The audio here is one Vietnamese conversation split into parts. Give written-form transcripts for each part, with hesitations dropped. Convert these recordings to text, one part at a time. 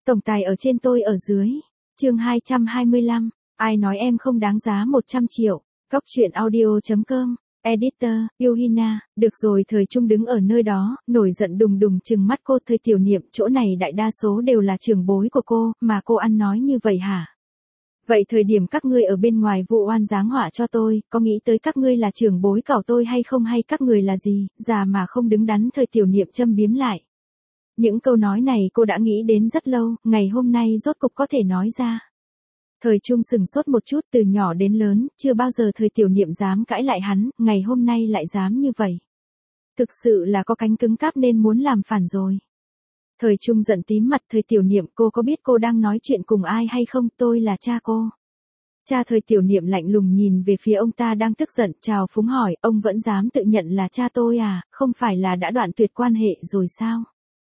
Tổng tài ở trên tôi ở dưới. Chương 225. Ai nói em không đáng giá 100 triệu. Góc truyện audio.com. Editor, Yuhina. Được rồi, Thời Trung đứng ở nơi đó, nổi giận đùng đùng trừng mắt cô. Thời Tiểu Niệm, chỗ này đại đa số đều là trưởng bối của cô, mà cô ăn nói như vậy hả? Vậy thời điểm các ngươi ở bên ngoài vụ oan giáng họa cho tôi, có nghĩ tới các ngươi là trưởng bối cảo tôi hay không, hay các người là gì, già mà không đứng đắn? Thời Tiểu Niệm châm biếm lại. Những câu nói này cô đã nghĩ đến rất lâu, ngày hôm nay rốt cục có thể nói ra. Thời Trung sừng sốt một chút, từ nhỏ đến lớn, chưa bao giờ Thời Tiểu Niệm dám cãi lại hắn, ngày hôm nay lại dám như vậy. Thực sự là có cánh cứng cáp nên muốn làm phản rồi. Thời Trung giận tím mặt. Thời Tiểu Niệm, cô có biết cô đang nói chuyện cùng ai hay không? Tôi là cha cô. Cha? Thời Tiểu Niệm lạnh lùng nhìn về phía ông ta đang tức giận, trào phúng hỏi, ông vẫn dám tự nhận là cha tôi à, không phải là đã đoạn tuyệt quan hệ rồi sao?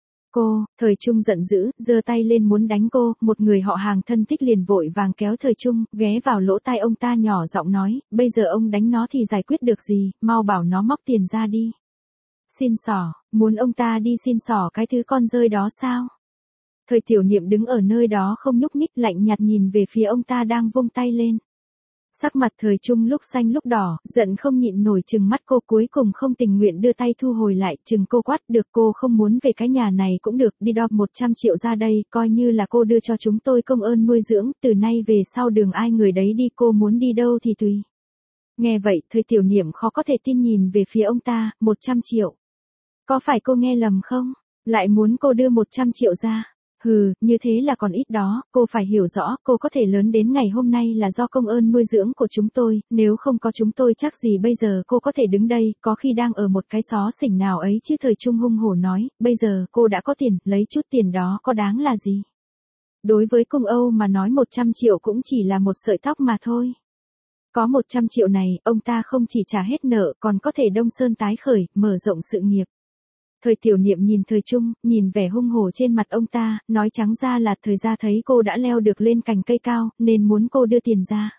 Cô, Thời Trung giận dữ, giơ tay lên muốn đánh cô, một người họ hàng thân thích liền vội vàng kéo Thời Trung, ghé vào lỗ tai ông ta nhỏ giọng nói, bây giờ ông đánh nó thì giải quyết được gì, mau bảo nó móc tiền ra đi. Xin xỏ, muốn ông ta đi xin xỏ cái thứ con rơi đó sao? Thời Tiểu Niệm đứng ở nơi đó không nhúc nhích, lạnh nhạt nhìn về phía ông ta đang vung tay lên. Sắc mặt Thời Trung lúc xanh lúc đỏ, giận không nhịn nổi trừng mắt cô, cuối cùng không tình nguyện đưa tay thu hồi lại, trừng cô quát, được, cô không muốn về cái nhà này cũng được, đi đo 100 triệu ra đây, coi như là cô đưa cho chúng tôi công ơn nuôi dưỡng, từ nay về sau đường ai người đấy đi, cô muốn đi đâu thì tùy. Nghe vậy, Thời Tiểu Niệm khó có thể tin nhìn về phía ông ta, 100 triệu. Có phải cô nghe lầm không? Lại muốn cô đưa 100 triệu ra? Hừ, như thế là còn ít đó, cô phải hiểu rõ, cô có thể lớn đến ngày hôm nay là do công ơn nuôi dưỡng của chúng tôi, nếu không có chúng tôi chắc gì bây giờ cô có thể đứng đây, có khi đang ở một cái xó xỉnh nào ấy chứ. Thời Trung hung hổ nói, bây giờ cô đã có tiền, lấy chút tiền đó có đáng là gì? Đối với Cung Âu mà nói 100 triệu cũng chỉ là một sợi tóc mà thôi. Có 100 triệu này, ông ta không chỉ trả hết nợ, còn có thể đông sơn tái khởi, mở rộng sự nghiệp. Thời Tiểu Niệm nhìn Thời Trung, nhìn vẻ hung hổ trên mặt ông ta, nói trắng ra là Thời gia thấy cô đã leo được lên cành cây cao, nên muốn cô đưa tiền ra.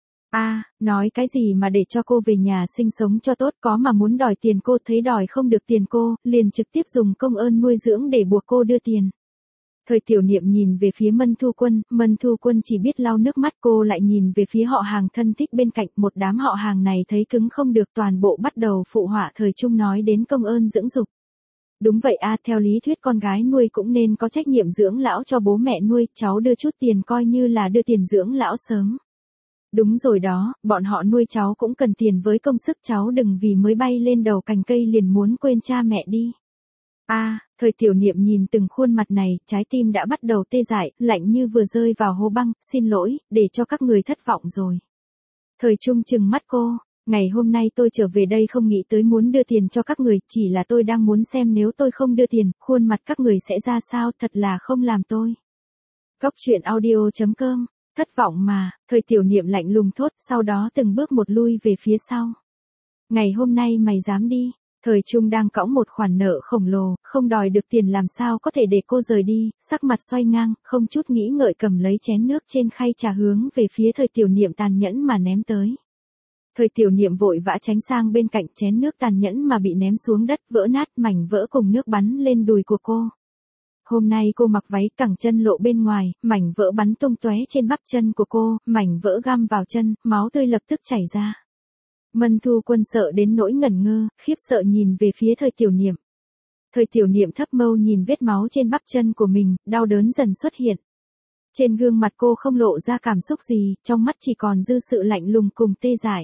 Nói cái gì mà để cho cô về nhà sinh sống cho tốt, có mà muốn đòi tiền cô, thấy đòi không được tiền cô, liền trực tiếp dùng công ơn nuôi dưỡng để buộc cô đưa tiền. Thời Tiểu Niệm nhìn về phía Mân Thu Quân chỉ biết lau nước mắt, cô lại nhìn về phía họ hàng thân thích bên cạnh, một đám họ hàng này thấy cứng không được, toàn bộ bắt đầu phụ họa Thời Trung nói đến công ơn dưỡng dục. Đúng vậy theo lý thuyết con gái nuôi cũng nên có trách nhiệm dưỡng lão cho bố mẹ nuôi, cháu đưa chút tiền coi như là đưa tiền dưỡng lão sớm. Đúng rồi đó, bọn họ nuôi cháu cũng cần tiền với công sức, cháu đừng vì mới bay lên đầu cành cây liền muốn quên cha mẹ đi. Thời Tiểu Niệm nhìn từng khuôn mặt này, trái tim đã bắt đầu tê dại, lạnh như vừa rơi vào hố băng, xin lỗi, để cho các người thất vọng rồi. Thời Trung trừng mắt cô. Ngày hôm nay tôi trở về đây không nghĩ tới muốn đưa tiền cho các người, chỉ là tôi đang muốn xem nếu tôi không đưa tiền, khuôn mặt các người sẽ ra sao, thật là không làm tôi. Góc truyện audio.com. Thất vọng mà, Thời Tiểu Niệm lạnh lùng thốt, sau đó từng bước một lui về phía sau. Ngày hôm nay mày dám đi? Thời Trung đang cõng một khoản nợ khổng lồ, không đòi được tiền làm sao có thể để cô rời đi, sắc mặt xoay ngang, không chút nghĩ ngợi cầm lấy chén nước trên khay trà hướng về phía Thời Tiểu Niệm tàn nhẫn mà ném tới. Thời Tiểu Niệm vội vã tránh sang bên cạnh, chén nước tàn nhẫn mà bị ném xuống đất, vỡ nát, mảnh vỡ cùng nước bắn lên đùi của cô. Hôm nay cô mặc váy cẳng chân lộ bên ngoài, mảnh vỡ bắn tung tóe trên bắp chân của cô, mảnh vỡ găm vào chân, máu tươi lập tức chảy ra. Mân Thu Quân sợ đến nỗi ngẩn ngơ, khiếp sợ nhìn về phía Thời Tiểu Niệm. Thời Tiểu Niệm thấp mâu nhìn vết máu trên bắp chân của mình, đau đớn dần xuất hiện. Trên gương mặt cô không lộ ra cảm xúc gì, trong mắt chỉ còn dư sự lạnh lùng cùng tê dại.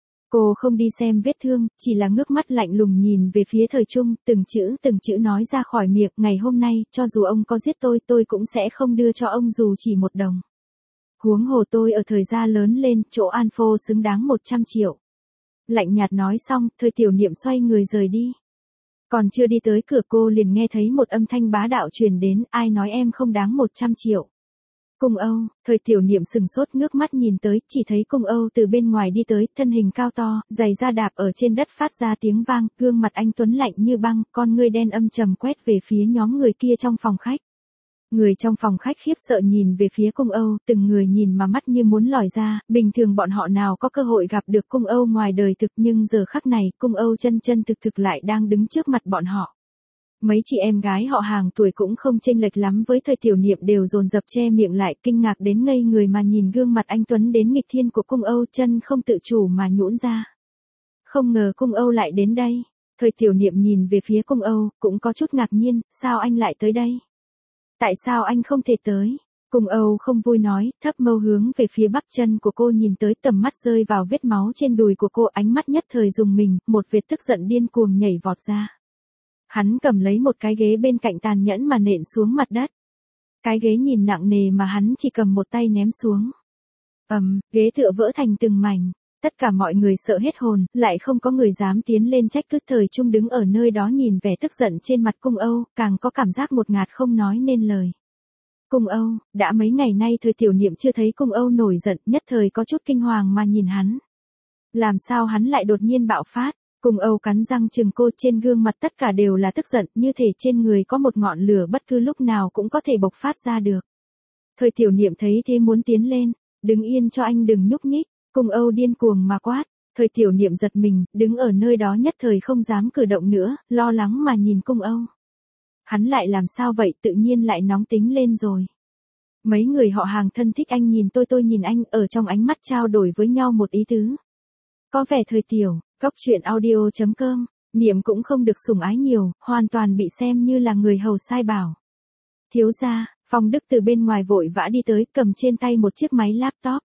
Cô không đi xem vết thương, chỉ là ngước mắt lạnh lùng nhìn về phía Thời Trung, từng chữ nói ra khỏi miệng, ngày hôm nay, cho dù ông có giết tôi cũng sẽ không đưa cho ông dù chỉ 1 đồng. Huống hồ tôi ở Thời gia lớn lên, chỗ an phô xứng đáng 100 triệu. Lạnh nhạt nói xong, Thời Tiểu Niệm xoay người rời đi. Còn chưa đi tới cửa cô liền nghe thấy một âm thanh bá đạo truyền đến, ai nói em không đáng 100 triệu. Cung Âu. Thời Tiểu Niệm sừng sốt ngước mắt nhìn tới, chỉ thấy Cung Âu từ bên ngoài đi tới, thân hình cao to, giày da đạp ở trên đất phát ra tiếng vang, gương mặt anh tuấn lạnh như băng, con ngươi đen âm trầm quét về phía nhóm người kia trong phòng khách. Người trong phòng khách khiếp sợ nhìn về phía Cung Âu, từng người nhìn mà mắt như muốn lòi ra, bình thường bọn họ nào có cơ hội gặp được Cung Âu ngoài đời thực, nhưng giờ khắc này, Cung Âu chân thực lại đang đứng trước mặt bọn họ. Mấy chị em gái họ hàng tuổi cũng không chênh lệch lắm với thời tiểu niệm đều dồn dập che miệng lại kinh ngạc đến ngây người mà nhìn gương mặt anh Tuấn đến nghịch thiên của cung Âu, chân không tự chủ mà nhũn ra. Không ngờ cung Âu lại đến đây. Thời tiểu niệm nhìn về phía cung Âu, cũng có chút ngạc nhiên, sao anh lại tới đây? Tại sao anh không thể tới? Cung Âu không vui nói, thấp mâu hướng về phía bắp chân của cô nhìn tới, tầm mắt rơi vào vết máu trên đùi của cô, ánh mắt nhất thời rùng mình, một vệt tức giận điên cuồng nhảy vọt ra. Hắn cầm lấy một cái ghế bên cạnh tàn nhẫn mà nện xuống mặt đất. Cái ghế nhìn nặng nề mà hắn chỉ cầm một tay ném xuống. Ghế tựa vỡ thành từng mảnh. Tất cả mọi người sợ hết hồn, lại không có người dám tiến lên trách cứ. Thời Trung đứng ở nơi đó nhìn vẻ tức giận trên mặt cung Âu, càng có cảm giác ngột ngạt không nói nên lời. Cung Âu, đã mấy ngày nay thời tiểu niệm chưa thấy cung Âu nổi giận, nhất thời có chút kinh hoàng mà nhìn hắn. Làm sao hắn lại đột nhiên bạo phát? Cung Âu cắn răng chừng cô, trên gương mặt tất cả đều là tức giận, như thể trên người có một ngọn lửa bất cứ lúc nào cũng có thể bộc phát ra được. Thời tiểu niệm thấy thế muốn tiến lên, đứng yên cho anh đừng nhúc nhích. Cung Âu điên cuồng mà quát. Thời tiểu niệm giật mình, đứng ở nơi đó nhất thời không dám cử động nữa, lo lắng mà nhìn cung Âu. Hắn lại làm sao vậy, tự nhiên lại nóng tính lên rồi. Mấy người họ hàng thân thích anh nhìn tôi nhìn anh, ở trong ánh mắt trao đổi với nhau một ý tứ. Có vẻ thời tiểu, góc truyện audio.com, niệm cũng không được sủng ái nhiều, hoàn toàn bị xem như là người hầu sai bảo. Thiếu gia, Phong Đức từ bên ngoài vội vã đi tới, cầm trên tay một chiếc máy laptop.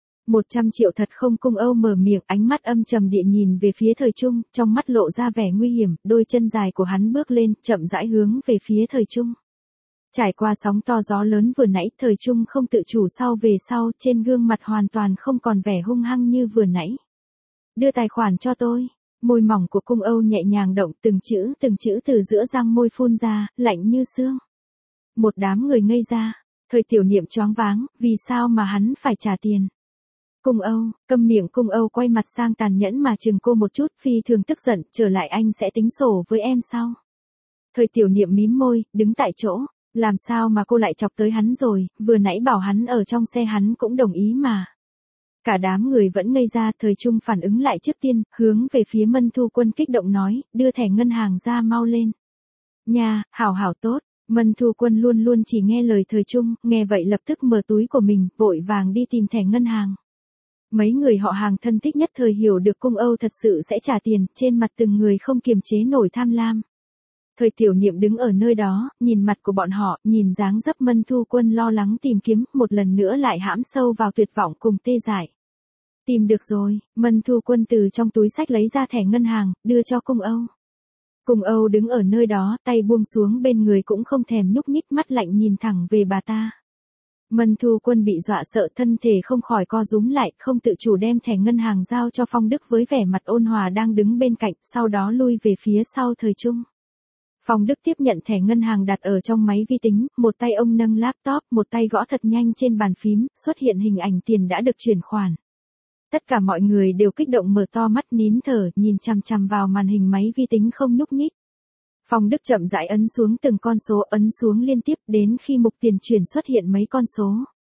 100 triệu thật không? Cung Âu mở miệng, ánh mắt âm trầm địa nhìn về phía Thời Trung, trong mắt lộ ra vẻ nguy hiểm, đôi chân dài của hắn bước lên, chậm rãi hướng về phía Thời Trung. Trải qua sóng to gió lớn vừa nãy, Thời Trung không tự chủ sau về sau, trên gương mặt hoàn toàn không còn vẻ hung hăng như vừa nãy. Đưa tài khoản cho tôi. Môi mỏng của cung Âu nhẹ nhàng động, từng chữ từ giữa răng môi phun ra, lạnh như xương. Một đám người ngây ra. Thời tiểu niệm choáng váng, vì sao mà hắn phải trả tiền? Cung Âu, câm miệng. Cung Âu quay mặt sang tàn nhẫn mà chừng cô một chút, phi thường tức giận, trở lại anh sẽ tính sổ với em sau. Thời tiểu niệm mím môi, đứng tại chỗ, làm sao mà cô lại chọc tới hắn rồi, vừa nãy bảo hắn ở trong xe hắn cũng đồng ý mà. Cả đám người vẫn ngây ra. Thời Trung phản ứng lại trước tiên, hướng về phía Mân Thu Quân kích động nói, đưa thẻ ngân hàng ra mau lên. Nha, hảo tốt. Mân Thu Quân luôn luôn chỉ nghe lời Thời Trung, nghe vậy lập tức mở túi của mình, vội vàng đi tìm thẻ ngân hàng. Mấy người họ hàng thân thích nhất thời hiểu được cung Âu thật sự sẽ trả tiền, trên mặt từng người không kiềm chế nổi tham lam. Thời tiểu niệm đứng ở nơi đó, nhìn mặt của bọn họ, nhìn dáng dấp Mân Thu Quân lo lắng tìm kiếm, một lần nữa lại hãm sâu vào tuyệt vọng cùng tê dại. Tìm được rồi, Mân Thu Quân từ trong túi xách lấy ra thẻ ngân hàng, đưa cho cung Âu. Cung Âu đứng ở nơi đó, tay buông xuống bên người cũng không thèm nhúc nhích, mắt lạnh nhìn thẳng về bà ta. Mân Thu Quân bị dọa sợ, thân thể không khỏi co rúm lại, không tự chủ đem thẻ ngân hàng giao cho Phong Đức với vẻ mặt ôn hòa đang đứng bên cạnh, sau đó lui về phía sau Thời Trung. Phong Đức tiếp nhận thẻ ngân hàng đặt ở trong máy vi tính, một tay ông nâng laptop, một tay gõ thật nhanh trên bàn phím, xuất hiện hình ảnh tiền đã được chuyển khoản. Tất cả mọi người đều kích động mở to mắt nín thở, nhìn chằm chằm vào màn hình máy vi tính không nhúc nhích. Phong Đức chậm rãi ấn xuống từng con số, ấn xuống liên tiếp đến khi mục tiền chuyển xuất hiện mấy con số.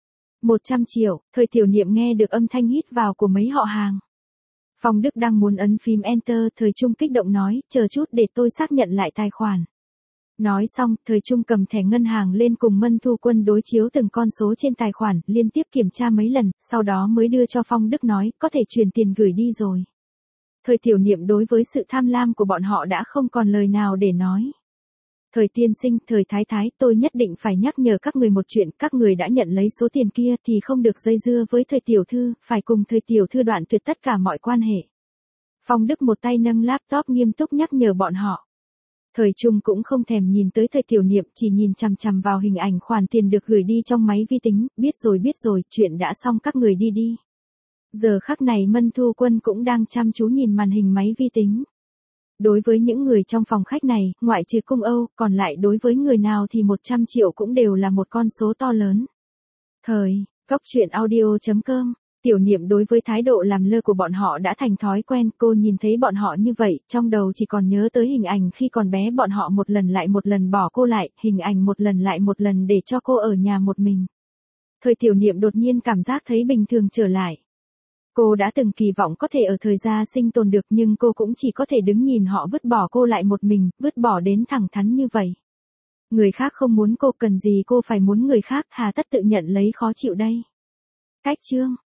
100 triệu, Thời tiểu niệm nghe được âm thanh hít vào của mấy họ hàng. Phong Đức đang muốn ấn phím Enter, Thời Trung kích động nói, chờ chút để tôi xác nhận lại tài khoản. Nói xong, Thời Trung cầm thẻ ngân hàng lên cùng Mân Thu Quân đối chiếu từng con số trên tài khoản, liên tiếp kiểm tra mấy lần, sau đó mới đưa cho Phong Đức nói, có thể chuyển tiền gửi đi rồi. Thời tiểu niệm đối với sự tham lam của bọn họ đã không còn lời nào để nói. Thời tiên sinh, Thời thái thái, tôi nhất định phải nhắc nhở các người một chuyện, các người đã nhận lấy số tiền kia thì không được dây dưa với Thời tiểu thư, phải cùng Thời tiểu thư đoạn tuyệt tất cả mọi quan hệ. Phong Đức một tay nâng laptop nghiêm túc nhắc nhở bọn họ. Thời Trung cũng không thèm nhìn tới Thời tiểu niệm, chỉ nhìn chằm chằm vào hình ảnh khoản tiền được gửi đi trong máy vi tính, biết rồi, chuyện đã xong, các người đi đi. Giờ khắc này Mân Thu Quân cũng đang chăm chú nhìn màn hình máy vi tính. Đối với những người trong phòng khách này, ngoại trừ cung Âu, còn lại đối với người nào thì 100 triệu cũng đều là một con số to lớn. Góc truyện audio.com, tiểu niệm đối với thái độ làm lơ của bọn họ đã thành thói quen, cô nhìn thấy bọn họ như vậy, trong đầu chỉ còn nhớ tới hình ảnh khi còn bé bọn họ một lần lại một lần bỏ cô lại, hình ảnh một lần lại một lần để cho cô ở nhà một mình. Thời tiểu niệm đột nhiên cảm giác thấy bình thường trở lại. Cô đã từng kỳ vọng có thể ở thời gia sinh tồn được nhưng cô cũng chỉ có thể đứng nhìn họ vứt bỏ cô lại một mình, vứt bỏ đến thẳng thắn như vậy. Người khác không muốn cô cần gì cô phải muốn người khác hà tất tự nhận lấy khó chịu đây. Cách chương